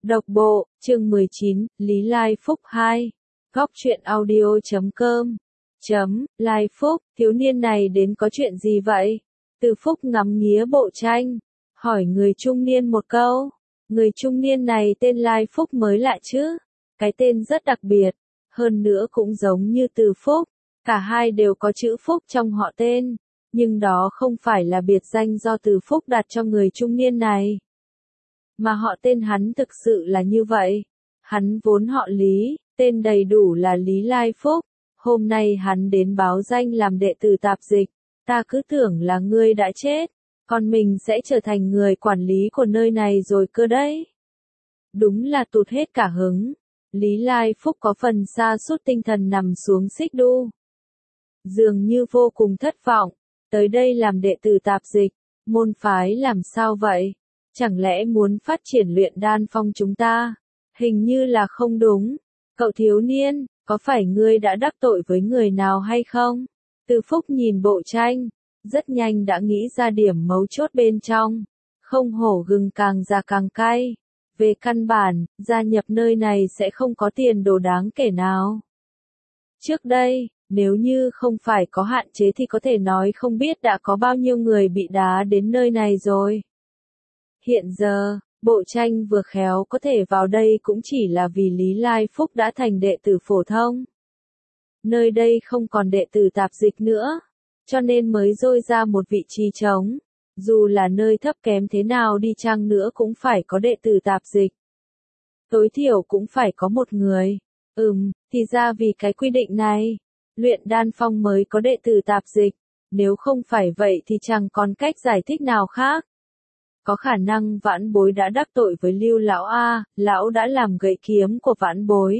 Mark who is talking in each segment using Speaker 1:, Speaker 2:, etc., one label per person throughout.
Speaker 1: Độc bộ, chương 19, Lý Lai Phúc 2. Góc truyện audio.com. Lai Phúc, thiếu niên này đến có chuyện gì vậy? Từ Phúc ngắm nghía bộ tranh, hỏi người trung niên một câu. Người trung niên này tên Lai Phúc mới lạ chứ? Cái tên rất đặc biệt, hơn nữa cũng giống như Từ Phúc. Cả hai đều có chữ Phúc trong họ tên, nhưng đó không phải là biệt danh do Từ Phúc đặt cho người trung niên này. Mà họ tên hắn thực sự là như vậy. Hắn vốn họ Lý, tên đầy đủ là Lý Lai Phúc. Hôm nay hắn đến báo danh làm đệ tử tạp dịch. Ta cứ tưởng là ngươi đã chết, còn mình sẽ trở thành người quản lý của nơi này rồi cơ đấy. Đúng là tụt hết cả hứng. Lý Lai Phúc có phần sa sút tinh thần nằm xuống xích đu. Dường như vô cùng thất vọng. Tới đây làm đệ tử tạp dịch, môn phái làm sao vậy? Chẳng lẽ muốn phát triển luyện đan phong chúng ta? Hình như là không đúng. Cậu thiếu niên, có phải ngươi đã đắc tội với người nào hay không? Từ Phúc nhìn bộ tranh, rất nhanh đã nghĩ ra điểm mấu chốt bên trong. Không hổ gừng càng già càng cay. Về căn bản, gia nhập nơi này sẽ không có tiền đồ đáng kể nào. Trước đây, nếu như không phải có hạn chế thì có thể nói không biết đã có bao nhiêu người bị đá đến nơi này rồi. Hiện giờ, bộ tranh vừa khéo có thể vào đây cũng chỉ là vì Lý Lai Phúc đã thành đệ tử phổ thông. Nơi đây không còn đệ tử tạp dịch nữa, cho nên mới dôi ra một vị trí trống. Dù là nơi thấp kém thế nào đi chăng nữa cũng phải có đệ tử tạp dịch. Tối thiểu cũng phải có một người. Thì ra vì cái quy định này, luyện đan phong mới có đệ tử tạp dịch. Nếu không phải vậy thì chẳng còn cách giải thích nào khác. Có khả năng Vãn Bối đã đắc tội với Lưu lão a, lão đã làm gậy kiếm của Vãn Bối.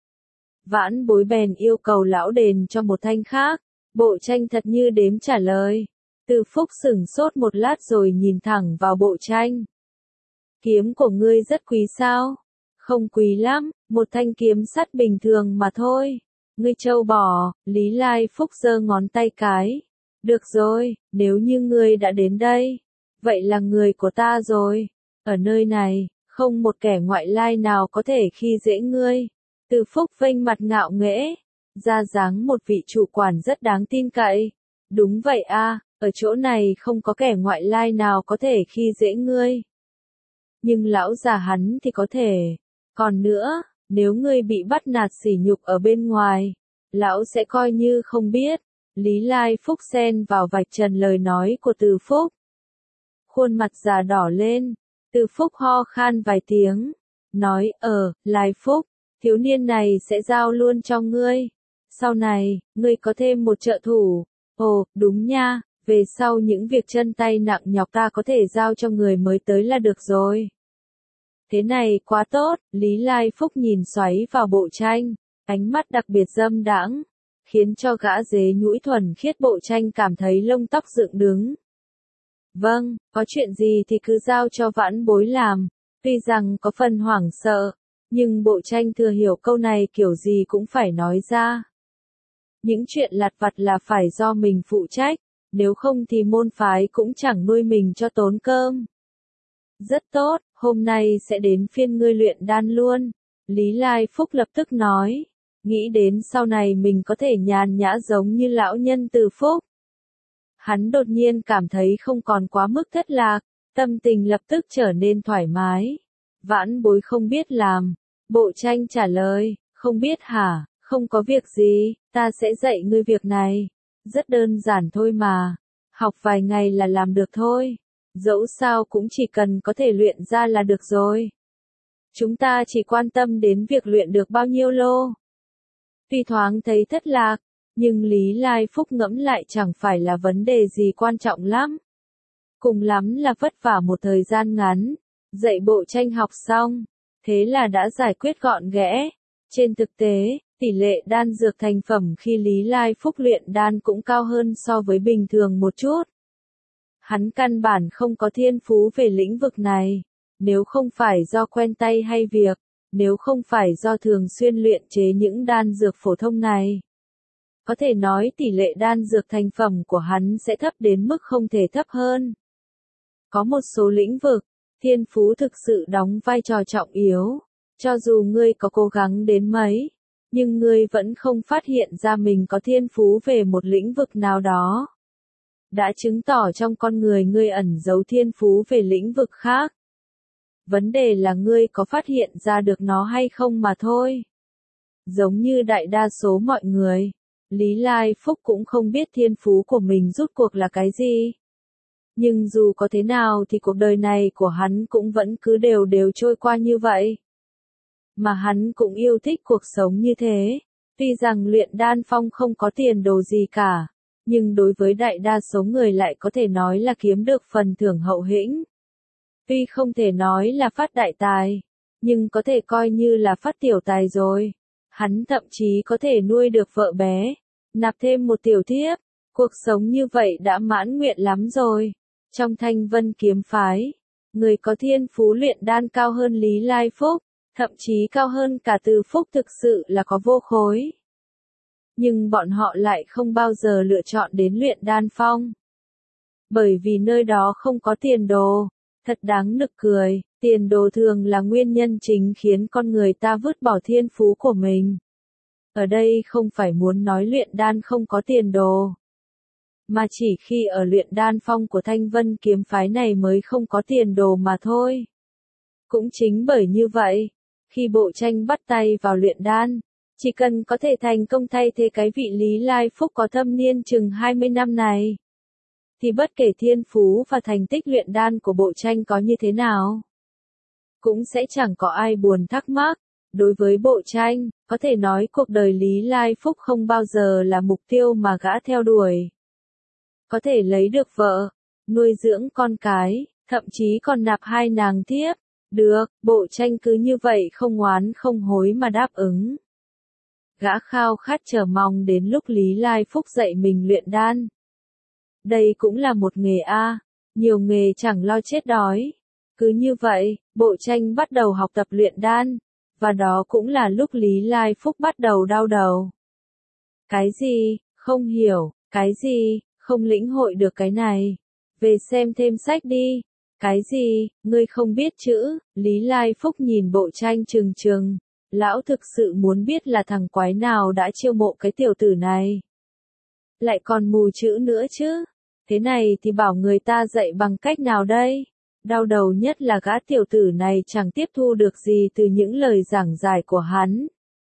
Speaker 1: Vãn Bối bèn yêu cầu lão đền cho một thanh khác. Bộ tranh thật như đếm trả lời. Từ Phúc sửng sốt một lát rồi nhìn thẳng vào bộ tranh. Kiếm của ngươi rất quý sao? Không quý lắm, một thanh kiếm sắt bình thường mà thôi. Ngươi trâu bò, Lý Lai Phúc giơ ngón tay cái. Được rồi, nếu như ngươi đã đến đây, vậy là người của ta rồi. Ở nơi này, không một kẻ ngoại lai nào có thể khi dễ ngươi. Từ Phúc vênh mặt ngạo nghễ, ra dáng một vị chủ quản rất đáng tin cậy. Đúng vậy a, ở chỗ này không có kẻ ngoại lai nào có thể khi dễ ngươi. Nhưng lão già hắn thì có thể. Còn nữa, nếu ngươi bị bắt nạt sỉ nhục ở bên ngoài, lão sẽ coi như không biết. Lý Lai Phúc xen vào vạch trần lời nói của Từ Phúc. Khuôn mặt già đỏ lên, Từ Phúc ho khan vài tiếng, nói, Lai Phúc, thiếu niên này sẽ giao luôn cho ngươi. Sau này, ngươi có thêm một trợ thủ. Ồ, đúng nha, về sau những việc chân tay nặng nhọc ta có thể giao cho người mới tới là được rồi. Thế này quá tốt, Lý Lai Phúc nhìn xoáy vào bộ tranh, ánh mắt đặc biệt dâm đãng, khiến cho gã dế nhũi thuần khiết bộ tranh cảm thấy lông tóc dựng đứng. Vâng, có chuyện gì thì cứ giao cho Vãn Bối làm. Tuy rằng có phần hoảng sợ, nhưng bộ tranh thừa hiểu câu này kiểu gì cũng phải nói ra. Những chuyện lặt vặt là phải do mình phụ trách, nếu không thì môn phái cũng chẳng nuôi mình cho tốn cơm. Rất tốt, hôm nay sẽ đến phiên ngươi luyện đan luôn. Lý Lai Phúc lập tức nói, nghĩ đến sau này mình có thể nhàn nhã giống như lão nhân Từ Phúc. Hắn đột nhiên cảm thấy không còn quá mức thất lạc, tâm tình lập tức trở nên thoải mái. Vãn Bối không biết làm. Bộ tranh trả lời, không biết hả, không có việc gì, ta sẽ dạy ngươi việc này. Rất đơn giản thôi mà, học vài ngày là làm được thôi. Dẫu sao cũng chỉ cần có thể luyện ra là được rồi. Chúng ta chỉ quan tâm đến việc luyện được bao nhiêu lô. Tuy thoáng thấy thất lạc, nhưng Lý Lai Phúc ngẫm lại chẳng phải là vấn đề gì quan trọng lắm. Cùng lắm là vất vả một thời gian ngắn, dạy bộ tranh học xong, thế là đã giải quyết gọn ghẽ. Trên thực tế, tỷ lệ đan dược thành phẩm khi Lý Lai Phúc luyện đan cũng cao hơn so với bình thường một chút. Hắn căn bản không có thiên phú về lĩnh vực này, nếu không phải do quen tay hay việc, nếu không phải do thường xuyên luyện chế những đan dược phổ thông này. Có thể nói tỷ lệ đan dược thành phẩm của hắn sẽ thấp đến mức không thể thấp hơn. Có một số lĩnh vực, Thiên phú thực sự đóng vai trò trọng yếu. Cho dù ngươi có cố gắng đến mấy, nhưng ngươi vẫn không phát hiện ra mình có thiên phú về một lĩnh vực nào đó. Đã chứng tỏ trong con người ngươi ẩn giấu thiên phú về lĩnh vực khác. Vấn đề là ngươi có phát hiện ra được nó hay không mà thôi. Giống như đại đa số mọi người, Lý Lai Phúc cũng không biết thiên phú của mình rốt cuộc là cái gì. Nhưng dù có thế nào thì cuộc đời này của hắn cũng vẫn cứ đều đều trôi qua như vậy. Mà hắn cũng yêu thích cuộc sống như thế. Tuy rằng luyện đan phong không có tiền đồ gì cả, nhưng đối với đại đa số người lại có thể nói là kiếm được phần thưởng hậu hĩnh. Tuy không thể nói là phát đại tài, nhưng có thể coi như là phát tiểu tài rồi. Hắn thậm chí có thể nuôi được vợ bé, nạp thêm một tiểu thiếp. Cuộc sống như vậy đã mãn nguyện lắm rồi. Trong Thanh Vân kiếm phái, người có thiên phú luyện đan cao hơn Lý Lai Phúc, thậm chí cao hơn cả Từ Phúc thực sự là có vô khối. Nhưng bọn họ lại không bao giờ lựa chọn đến luyện đan phong. Bởi vì nơi đó không có tiền đồ. Thật đáng nực cười, tiền đồ thường là nguyên nhân chính khiến con người ta vứt bỏ thiên phú của mình. Ở đây không phải muốn nói luyện đan không có tiền đồ, mà chỉ khi ở luyện đan phong của Thanh Vân kiếm phái này mới không có tiền đồ mà thôi. Cũng chính bởi như vậy, khi Bộ Tranh bắt tay vào luyện đan, chỉ cần có thể thành công thay thế cái vị Lý Lai Phúc có thâm niên chừng 20 năm này, thì bất kể thiên phú và thành tích luyện đan của Bộ Tranh có như thế nào, cũng sẽ chẳng có ai buồn thắc mắc. Đối với Bộ Tranh, có thể nói cuộc đời Lý Lai Phúc không bao giờ là mục tiêu mà gã theo đuổi. Có thể lấy được vợ, nuôi dưỡng con cái, thậm chí còn nạp 2 nàng thiếp. Được, Bộ Tranh cứ như vậy không oán không hối mà đáp ứng. Gã khao khát chờ mong đến lúc Lý Lai Phúc dạy mình luyện đan. Đây cũng là một nghề a, nhiều nghề chẳng lo chết đói. Cứ như vậy, Bộ Tranh bắt đầu học tập luyện đan, và đó cũng là lúc Lý Lai Phúc bắt đầu đau đầu. Cái gì, không hiểu, cái gì, không lĩnh hội được cái này. Về xem thêm sách đi. Cái gì, ngươi không biết chữ, Lý Lai Phúc nhìn Bộ Tranh trừng trừng. Lão thực sự muốn biết là thằng quái nào đã chiêu mộ cái tiểu tử này. Lại còn mù chữ nữa chứ. Thế này thì bảo người ta dạy bằng cách nào đây? Đau đầu nhất là gã tiểu tử này chẳng tiếp thu được gì từ những lời giảng giải của hắn.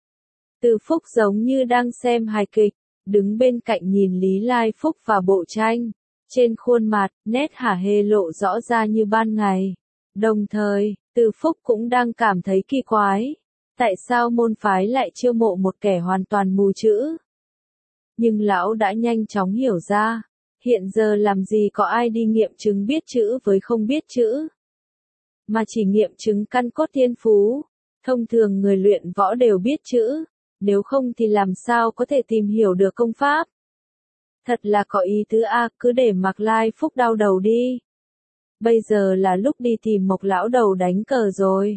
Speaker 1: Từ Phúc giống như đang xem hài kịch, đứng bên cạnh nhìn Lý Lai Phúc và Bộ Tranh. Trên khuôn mặt, nét hả hê lộ rõ ra như ban ngày. Đồng thời, Từ Phúc cũng đang cảm thấy kỳ quái. Tại sao môn phái lại chiêu mộ một kẻ hoàn toàn mù chữ? Nhưng lão đã nhanh chóng hiểu ra. Hiện giờ làm gì có ai đi nghiệm chứng biết chữ với không biết chữ. Mà chỉ nghiệm chứng căn cốt thiên phú. Thông thường người luyện võ đều biết chữ. Nếu không thì làm sao có thể tìm hiểu được công pháp. Thật là có ý tứ a, cứ để mặc Lai Phúc đau đầu đi. Bây giờ là lúc đi tìm Mộc lão đầu đánh cờ rồi.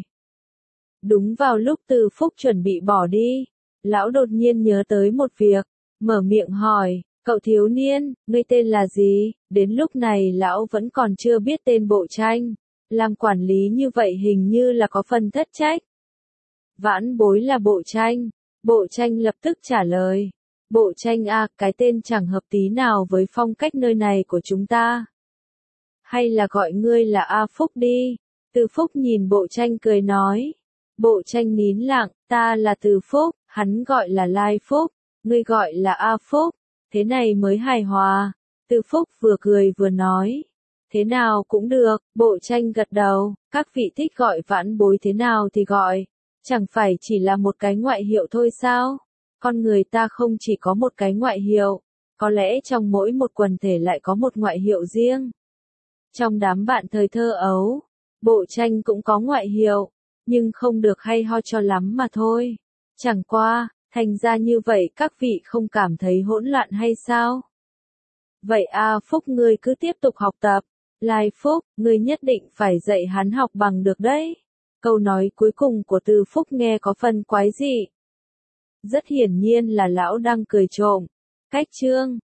Speaker 1: Đúng vào lúc Từ Phúc chuẩn bị bỏ đi, lão đột nhiên nhớ tới một việc, mở miệng hỏi, cậu thiếu niên, ngươi tên là gì? Đến lúc này lão vẫn còn chưa biết tên Bộ Tranh, làm quản lý như vậy hình như là có phần thất trách. Vãn bối là Bộ Tranh. Bộ Tranh lập tức trả lời. Bộ Tranh a, cái tên chẳng hợp tí nào với phong cách nơi này của chúng ta. Hay là gọi ngươi là A Phúc đi. Từ Phúc nhìn Bộ Tranh cười nói. Bộ Tranh nín lặng, ta là Từ Phúc, hắn gọi là Lai Phúc, ngươi gọi là A Phúc, thế này mới hài hòa. Từ Phúc vừa cười vừa nói. Thế nào cũng được, Bộ Tranh gật đầu, các vị thích gọi vãn bối thế nào thì gọi. Chẳng phải chỉ là một cái ngoại hiệu thôi sao? Con người ta không chỉ có một cái ngoại hiệu, có lẽ trong mỗi một quần thể lại có một ngoại hiệu riêng. Trong đám bạn thời thơ ấu, Bộ Tranh cũng có ngoại hiệu, nhưng không được hay ho cho lắm mà thôi. Chẳng qua, thành ra như vậy các vị không cảm thấy hỗn loạn hay sao? Vậy A Phúc ngươi cứ tiếp tục học tập. Lai Phúc, ngươi nhất định phải dạy hắn học bằng được đấy. Câu nói cuối cùng của Từ Phúc nghe có phần quái dị. Rất hiển nhiên là lão đang cười trộm. Cách chương